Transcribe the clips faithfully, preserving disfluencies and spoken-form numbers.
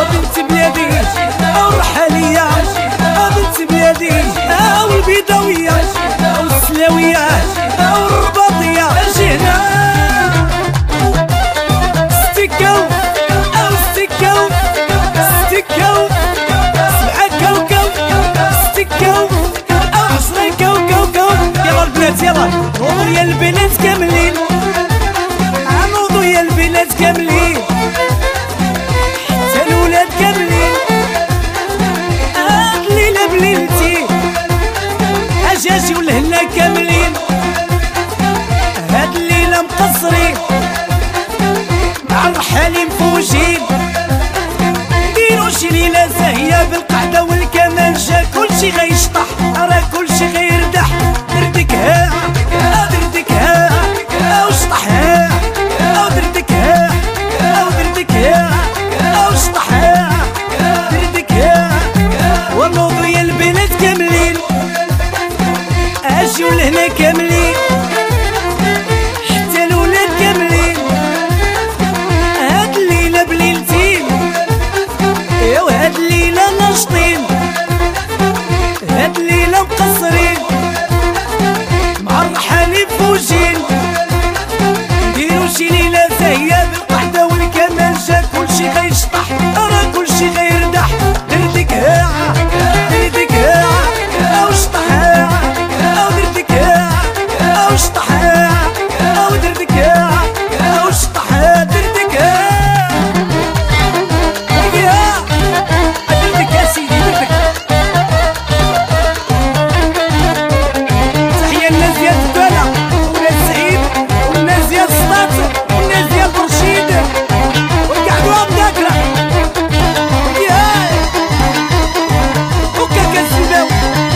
بنت بلادي الرحالية بنت بلادي والبيضاوية والسلاوية والرباطية جينا ستيكو أو ستيكو ستيكو سبعة كوكو ستيكو أو عشرة كوكو كو. يلا البنات يلا نوضو يا البنات كاملين نوضو يا البنات كاملين حتى الولاد كاملين هاد الليلة بليلتي أجاجي والهنا كاملين هاد الليلة مقصرين مع الرحالي مفوجين نديرو شي ليلة زاهية بالقعدة والكمانجة كلشي غيشطح راه كلشي غيردح دردك ها دردك ها أو شطح ها أو دردك ها أو دردك ها أو شطح ها دردك ها. ونوضو يا البنات كاملين اجيو لهنا كاملين حتى الولاد كاملين هاد الليلة بليلتين ياو هاد الليلة ناشطين هاد الليلة مقصرين مع الرحالي مفوجين نديرو شي ليلة زاهية بالقعدة والكمانجة كلشي غيشطح راه كلشي غيردح دردك ها دردك ها أو شطح ها أو دردك ها أو شطح ها أو دردك ها أو شطح ها دردك ها يا دردك يا سيدي دردك. تحية لنا زياد الدولة ولاد سعيد والناس ديال سطات والناس ديال برشيد وقعدوها مذاكرة يا وكاكا الزباوي.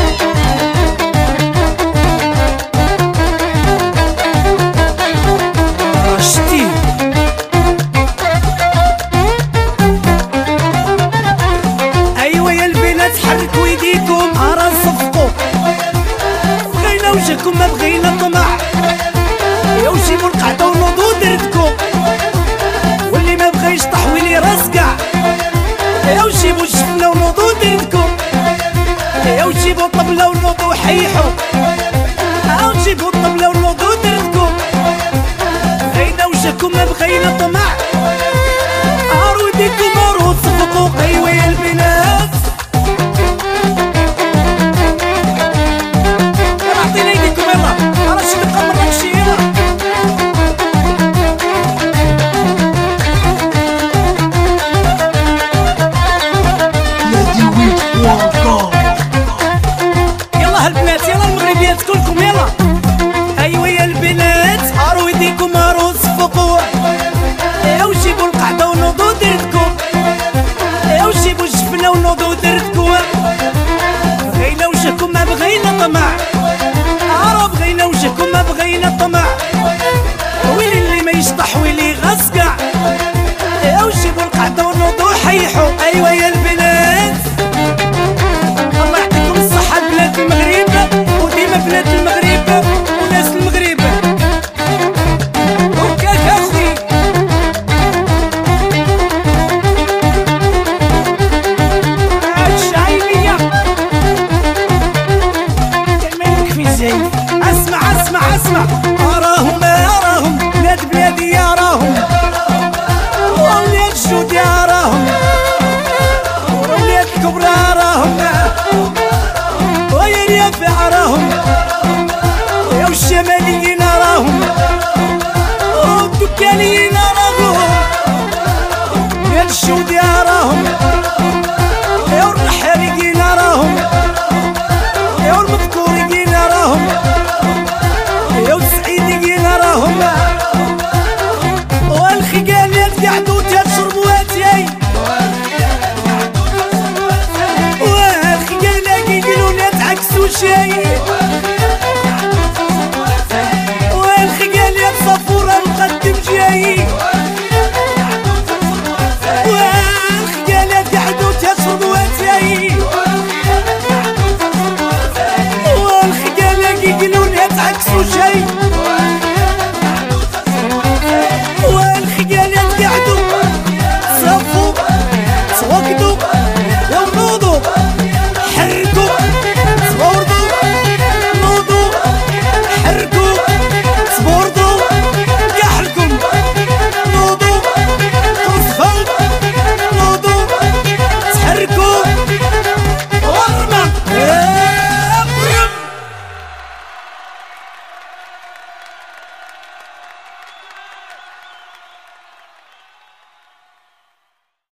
شتي ايوا يا البنات حركوا يديكم راه صفقوا بغينا وجهكم ما بغينا طمع يا وجيبوا القعده ونوضوا دردكم واللي ما بغى يشطح ويلي راس كاع يا وجيبوا الشفنه ونوضوا دردكم يا وجيبوا الطبله ونوضوا حيحوا يا وجيبوا الطبله ونوضوا دردكم بغينا وجهكم ما بغينا طمع عارو يديكم عارو تصفقوا. ايوا يا البنات يلا عطينا يديكم يلا راه شي دقه من راكشي يلا يلا هالبنات يلا المغربيات كلكم يلا. ايوا يا البنات عارو يديكم عارو تصفقوا يا وجيبوا القعده ونوضوا دردكم يا وجيبوا الجفنه ونوضوا دردكم بغينا وجهكم ما بغينا طمع عرا بغينا وجهكم ما بغينا طمع ويلي اللي ما يشطح ويلي غاس كاع يا وجيبوا القعده ونوضوا حيحوا. ايوا يا